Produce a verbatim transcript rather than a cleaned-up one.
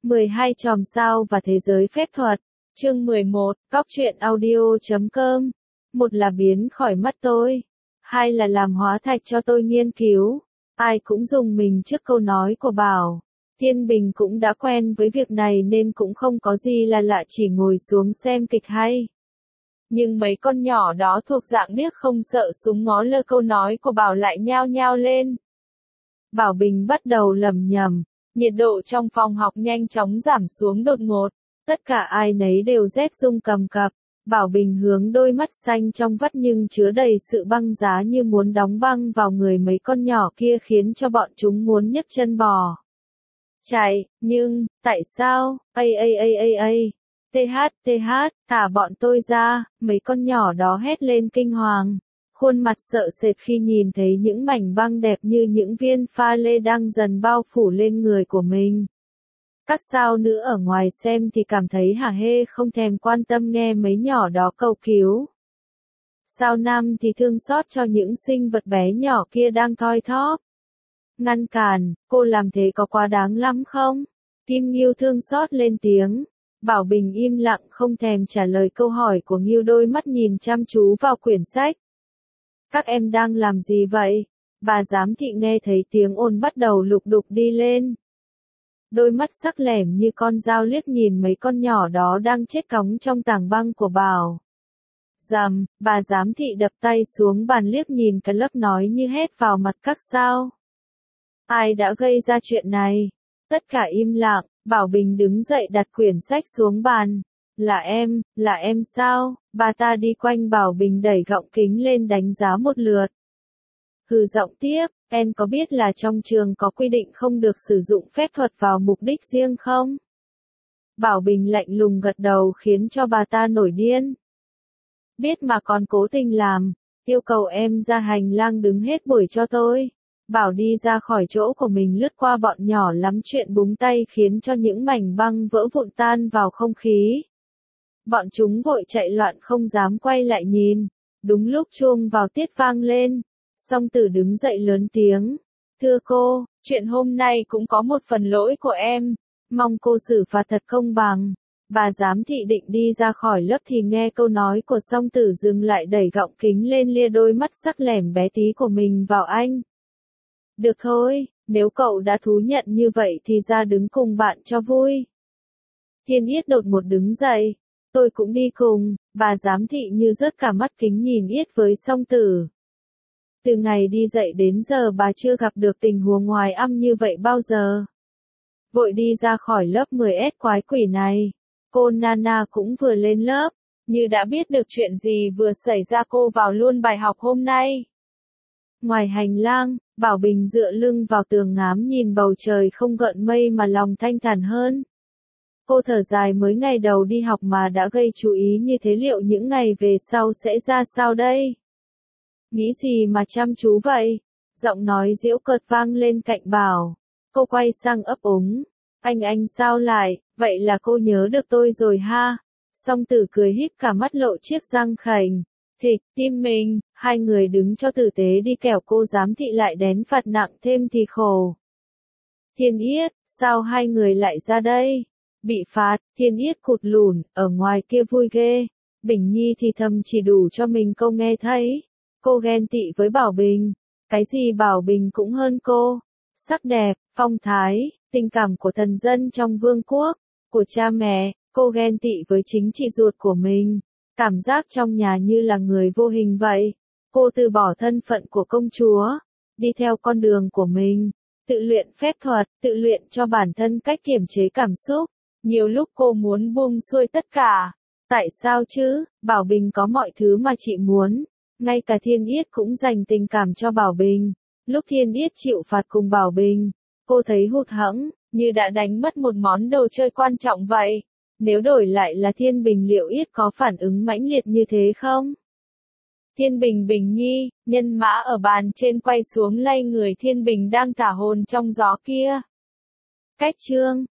mười hai chòm sao và thế giới phép thuật. Chương mười một, Cóc truyện audio chấm com. Một là biến khỏi mắt tôi, hai là làm hóa thạch cho tôi nghiên cứu. Ai cũng dùng mình trước câu nói của Bảo. Thiên Bình cũng đã quen với việc này nên cũng không có gì là lạ, chỉ ngồi xuống xem kịch hay. Nhưng mấy con nhỏ đó thuộc dạng điếc không sợ súng, ngó lơ câu nói của Bảo lại nhao nhao lên. Bảo Bình bắt đầu lẩm nhẩm, nhiệt độ trong phòng học nhanh chóng giảm xuống đột ngột, tất cả ai nấy đều rét run cầm cập. Bảo Bình hướng đôi mắt xanh trong vắt nhưng chứa đầy sự băng giá như muốn đóng băng vào người mấy con nhỏ kia, khiến cho bọn chúng muốn nhấc chân bò chạy, nhưng, tại sao, ây ây ây ây ây, th th, thả bọn tôi ra, mấy con nhỏ đó hét lên kinh hoàng, khuôn mặt sợ sệt khi nhìn thấy những mảnh băng đẹp như những viên pha lê đang dần bao phủ lên người của mình. Các sao nữ ở ngoài xem thì cảm thấy hả hê, không thèm quan tâm nghe mấy nhỏ đó cầu cứu. Sao nam thì thương xót cho những sinh vật bé nhỏ kia đang thoi thóp. Ngăn cản, cô làm thế có quá đáng lắm không? Kim Nghiêu thương xót lên tiếng. Bảo Bình im lặng không thèm trả lời câu hỏi của Nghiêu, đôi mắt nhìn chăm chú vào quyển sách. Các em đang làm gì vậy? Bà giám thị nghe thấy tiếng ồn bắt đầu lục đục đi lên. Đôi mắt sắc lẻm như con dao liếc nhìn mấy con nhỏ đó đang chết cóng trong tảng băng của Bảo. Rầm, bà giám thị đập tay xuống bàn liếc nhìn cái lớp nói như hét vào mặt các sao. Ai đã gây ra chuyện này? Tất cả im lặng. Bảo Bình đứng dậy đặt quyển sách xuống bàn. Là em, là em sao? Bà ta đi quanh Bảo Bình đẩy gọng kính lên đánh giá một lượt. Hừ giọng tiếp, em có biết là trong trường có quy định không được sử dụng phép thuật vào mục đích riêng không? Bảo Bình lạnh lùng gật đầu khiến cho bà ta nổi điên. Biết mà còn cố tình làm, yêu cầu em ra hành lang đứng hết buổi cho tôi. Bảo đi ra khỏi chỗ của mình, lướt qua bọn nhỏ lắm chuyện, búng tay khiến cho những mảnh băng vỡ vụn tan vào không khí. Bọn chúng vội chạy loạn không dám quay lại nhìn. Đúng lúc chuông vào tiết vang lên, Song Tử đứng dậy lớn tiếng. Thưa cô, chuyện hôm nay cũng có một phần lỗi của em. Mong cô xử phạt thật công bằng. Bà giám thị định đi ra khỏi lớp thì nghe câu nói của Song Tử dừng lại, đẩy gọng kính lên lia đôi mắt sắc lẻm bé tí của mình vào anh. Được thôi, nếu cậu đã thú nhận như vậy thì ra đứng cùng bạn cho vui. Thiên Yết đột ngột đứng dậy. Tôi cũng đi cùng. Bà giám thị như rớt cả mắt kính nhìn Yết với Song Tử. Từ ngày đi dạy đến giờ bà chưa gặp được tình huống ngoài âm như vậy bao giờ. Vội đi ra khỏi lớp mười S quái quỷ này. Cô Nana cũng vừa lên lớp. Như đã biết được chuyện gì vừa xảy ra, cô vào luôn bài học hôm nay. Ngoài hành lang, Bảo Bình dựa lưng vào tường ngắm nhìn bầu trời không gợn mây mà lòng thanh thản hơn. Cô thở dài, mới ngày đầu đi học mà đã gây chú ý như thế, liệu những ngày về sau sẽ ra sao đây? Nghĩ gì mà chăm chú vậy? Giọng nói giễu cợt vang lên cạnh Bảo. Cô quay sang ấp úng. Anh anh sao lại, vậy là cô nhớ được tôi rồi ha? Song Tử cười híp cả mắt lộ chiếc răng khểnh. Thịt, tim mình, hai người đứng cho tử tế đi, kẻo cô giám thị lại đén phạt nặng thêm thì khổ. Thiên Yết, sao hai người lại ra đây? Bị phạt, Thiên Yết cụt lùn, ở ngoài kia vui ghê. Bình Nhi thì thầm chỉ đủ cho mình câu nghe thấy. Cô ghen tị với Bảo Bình. Cái gì Bảo Bình cũng hơn cô. Sắc đẹp, phong thái, tình cảm của thần dân trong vương quốc, của cha mẹ, cô ghen tị với chính chị ruột của mình. Cảm giác trong nhà như là người vô hình vậy. Cô từ bỏ thân phận của công chúa, đi theo con đường của mình, tự luyện phép thuật, tự luyện cho bản thân cách kiềm chế cảm xúc. Nhiều lúc cô muốn buông xuôi tất cả. Tại sao chứ? Bảo Bình có mọi thứ mà chị muốn. Ngay cả Thiên Yết cũng dành tình cảm cho Bảo Bình. Lúc Thiên Yết chịu phạt cùng Bảo Bình, cô thấy hụt hẫng, như đã đánh mất một món đồ chơi quan trọng vậy. Nếu đổi lại là Thiên Bình, liệu Yết có phản ứng mãnh liệt như thế không? Thiên Bình, Bình Nhi, nhân mã ở bàn trên quay xuống lay người Thiên Bình đang thả hồn trong gió kia. Cách chương